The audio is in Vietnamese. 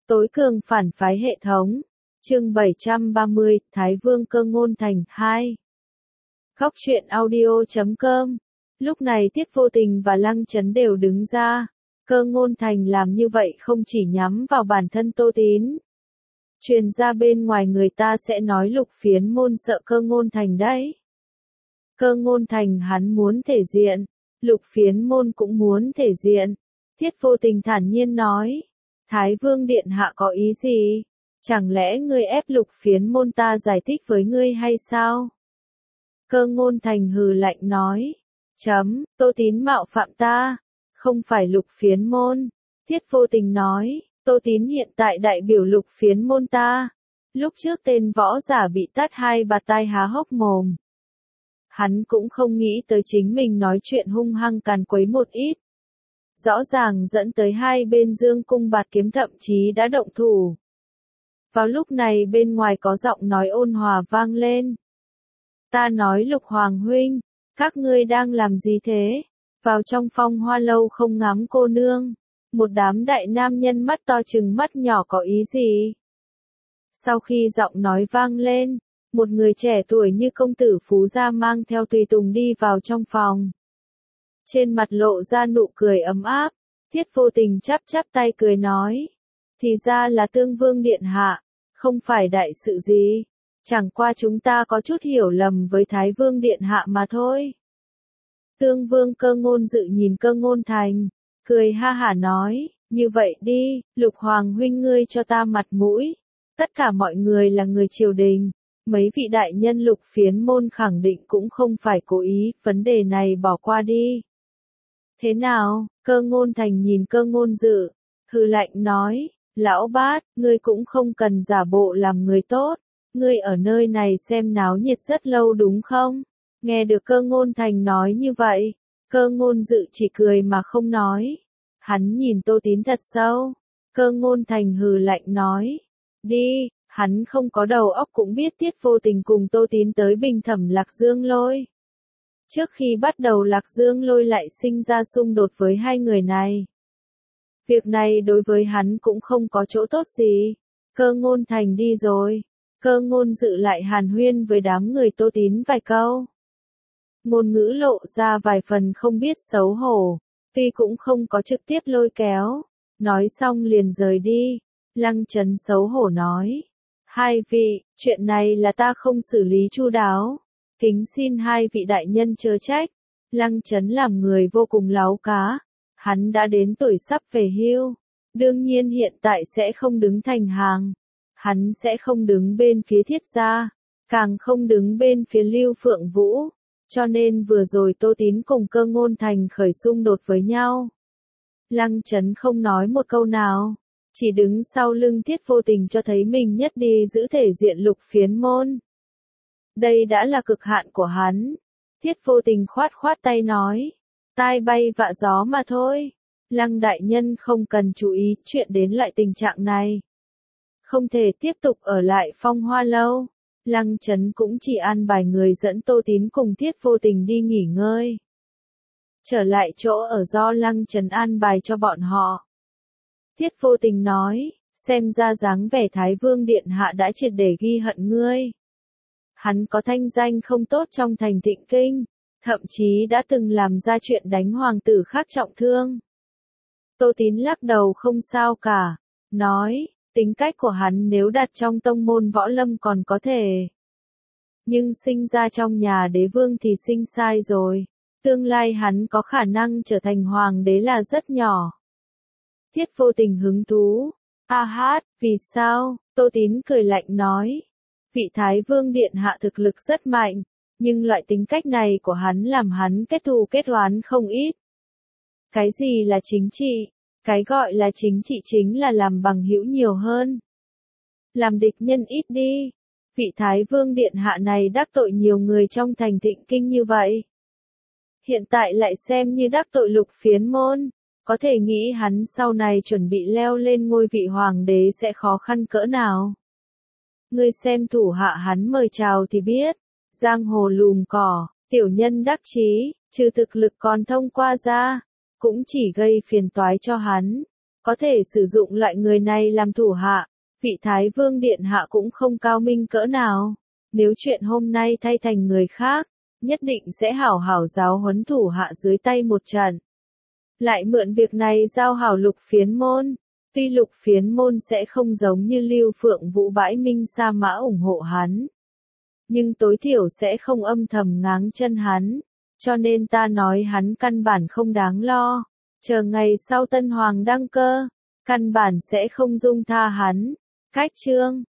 Tối cường phản phái hệ thống. Chương 730, Thái Vương Cơ Ngôn Thành 2. Góc truyện audio.com. Lúc này Tiết Vô Tình và Lăng Chấn đều đứng ra. Cơ Ngôn Thành làm như vậy không chỉ nhắm vào bản thân Tô Tín. Truyền ra bên ngoài người ta sẽ nói Lục Phiến Môn sợ Cơ Ngôn Thành đấy. Cơ Ngôn Thành hắn muốn thể diện, Lục Phiến Môn cũng muốn thể diện. Tiết Vô Tình thản nhiên nói. Thái Vương Điện Hạ có ý gì? Chẳng lẽ ngươi ép Lục Phiến Môn ta giải thích với ngươi hay sao? Cơ Ngôn Thành hừ lạnh nói. Tô Tín mạo phạm ta, không phải Lục Phiến Môn. Tiết Vô Tình nói, Tô Tín hiện tại đại biểu Lục Phiến Môn ta. Lúc trước tên võ giả bị tát hai bạt tai há hốc mồm. Hắn cũng không nghĩ tới chính mình nói chuyện hung hăng càn quấy một ít. Rõ ràng dẫn tới hai bên dương cung bạt kiếm thậm chí đã động thủ. Vào lúc này bên ngoài có giọng nói ôn hòa vang lên. Ta nói Lục Hoàng huynh, các ngươi đang làm gì thế? Vào trong Phong Hoa lâu không ngắm cô nương. Một đám đại nam nhân mắt to trừng mắt nhỏ có ý gì? Sau khi giọng nói vang lên, một người trẻ tuổi như công tử Phú Gia mang theo tùy tùng đi vào trong phòng. Trên mặt lộ ra nụ cười ấm áp, Tiết Vô Tình chắp tay cười nói. Thì ra là Tương Vương Điện Hạ, không phải đại sự gì. Chẳng qua chúng ta có chút hiểu lầm với Thái Vương Điện Hạ mà thôi. Tương Vương Cơ Ngôn Dự nhìn Cơ Ngôn Thành, cười ha hả nói, như vậy đi, Lục Hoàng huynh ngươi cho ta mặt mũi. Tất cả mọi người là người triều đình, mấy vị đại nhân Lục Phiến Môn khẳng định cũng không phải cố ý, vấn đề này bỏ qua đi. Thế nào? Cơ Ngôn Thành nhìn Cơ Ngôn Dự, hừ lạnh nói, lão bát, ngươi cũng không cần giả bộ làm người tốt, ngươi ở nơi này xem náo nhiệt rất lâu đúng không? Nghe được Cơ Ngôn Thành nói như vậy, Cơ Ngôn Dự chỉ cười mà không nói. Hắn nhìn Tô Tín thật sâu. Cơ Ngôn Thành hừ lạnh nói, đi, hắn không có đầu óc cũng biết Tiết Vô Tình cùng Tô Tín tới Bình Thẩm Lạc Dương Lôi. Trước khi bắt đầu Lạc Dương Lôi lại sinh ra xung đột với hai người này. Việc này đối với hắn cũng không có chỗ tốt gì. Cơ Ngôn Thành đi rồi. Cơ Ngôn Dự lại hàn huyên với đám người Tô Tín vài câu. Ngôn ngữ lộ ra vài phần không biết xấu hổ, tuy cũng không có trực tiếp lôi kéo. Nói xong liền rời đi. Lăng Chấn xấu hổ nói. Hai vị, chuyện này là ta không xử lý chu đáo. Kính xin hai vị đại nhân chớ trách. Lăng Chấn làm người vô cùng láu cá. Hắn đã đến tuổi sắp về hưu. Đương nhiên hiện tại sẽ không đứng thành hàng. Hắn sẽ không đứng bên phía Thiết gia. Càng không đứng bên phía Lưu Phượng Vũ. Cho nên vừa rồi Tô Tín cùng Cơ Ngôn Thành khởi xung đột với nhau. Lăng Chấn không nói một câu nào. Chỉ đứng sau lưng Tiết Vô Tình cho thấy mình nhất đi giữ thể diện Lục Phiến Môn. Đây đã là cực hạn của hắn. Tiết Vô Tình khoát tay nói. Tai bay vạ gió mà thôi. Lăng đại nhân không cần chú ý chuyện đến loại tình trạng này. Không thể tiếp tục ở lại Phong Hoa lâu. Lăng Chấn cũng chỉ an bài người dẫn Tô Tín cùng Tiết Vô Tình đi nghỉ ngơi. Trở lại chỗ ở do Lăng Chấn an bài cho bọn họ. Tiết Vô Tình nói, xem ra dáng vẻ Thái Vương Điện Hạ đã triệt để ghi hận ngươi. Hắn có thanh danh không tốt trong thành Thịnh Kinh, thậm chí đã từng làm ra chuyện đánh hoàng tử khác trọng thương. Tô Tín lắc đầu không sao cả, nói, tính cách của hắn nếu đặt trong tông môn võ lâm còn có thể. Nhưng sinh ra trong nhà đế vương thì sinh sai rồi, tương lai hắn có khả năng trở thành hoàng đế là rất nhỏ. Tiết Vô Tình hứng thú. Vì sao? Tô Tín cười lạnh nói. Vị Thái Vương Điện Hạ thực lực rất mạnh, nhưng loại tính cách này của hắn làm hắn kết thù kết oán không ít. Cái gì là chính trị? Cái gọi là chính trị chính là làm bằng hữu nhiều hơn. Làm địch nhân ít đi. Vị Thái Vương Điện Hạ này đắc tội nhiều người trong thành Thịnh Kinh như vậy. Hiện tại lại xem như đắc tội Lục Phiến Môn. Có thể nghĩ hắn sau này chuẩn bị leo lên ngôi vị hoàng đế sẽ khó khăn cỡ nào. Ngươi xem thủ hạ hắn mời chào thì biết. Giang hồ lùm cỏ, tiểu nhân đắc chí, trừ thực lực còn thông qua ra, cũng chỉ gây phiền toái cho hắn. có thể sử dụng loại người này làm thủ hạ. Vị Thái Vương Điện Hạ cũng không cao minh cỡ nào. Nếu chuyện hôm nay thay thành người khác, nhất định sẽ hảo hảo giáo huấn thủ hạ dưới tay một trận. Lại mượn việc này giao hảo Lục Phiến Môn. Tuy Lục Phiến Môn sẽ không giống như Lưu Phượng Vũ bãi minh sa mã ủng hộ hắn, nhưng tối thiểu sẽ không âm thầm ngáng chân hắn. Cho nên ta nói hắn căn bản không đáng lo. Chờ ngày sau Tân Hoàng đăng cơ, căn bản sẽ không dung tha hắn. Cách chương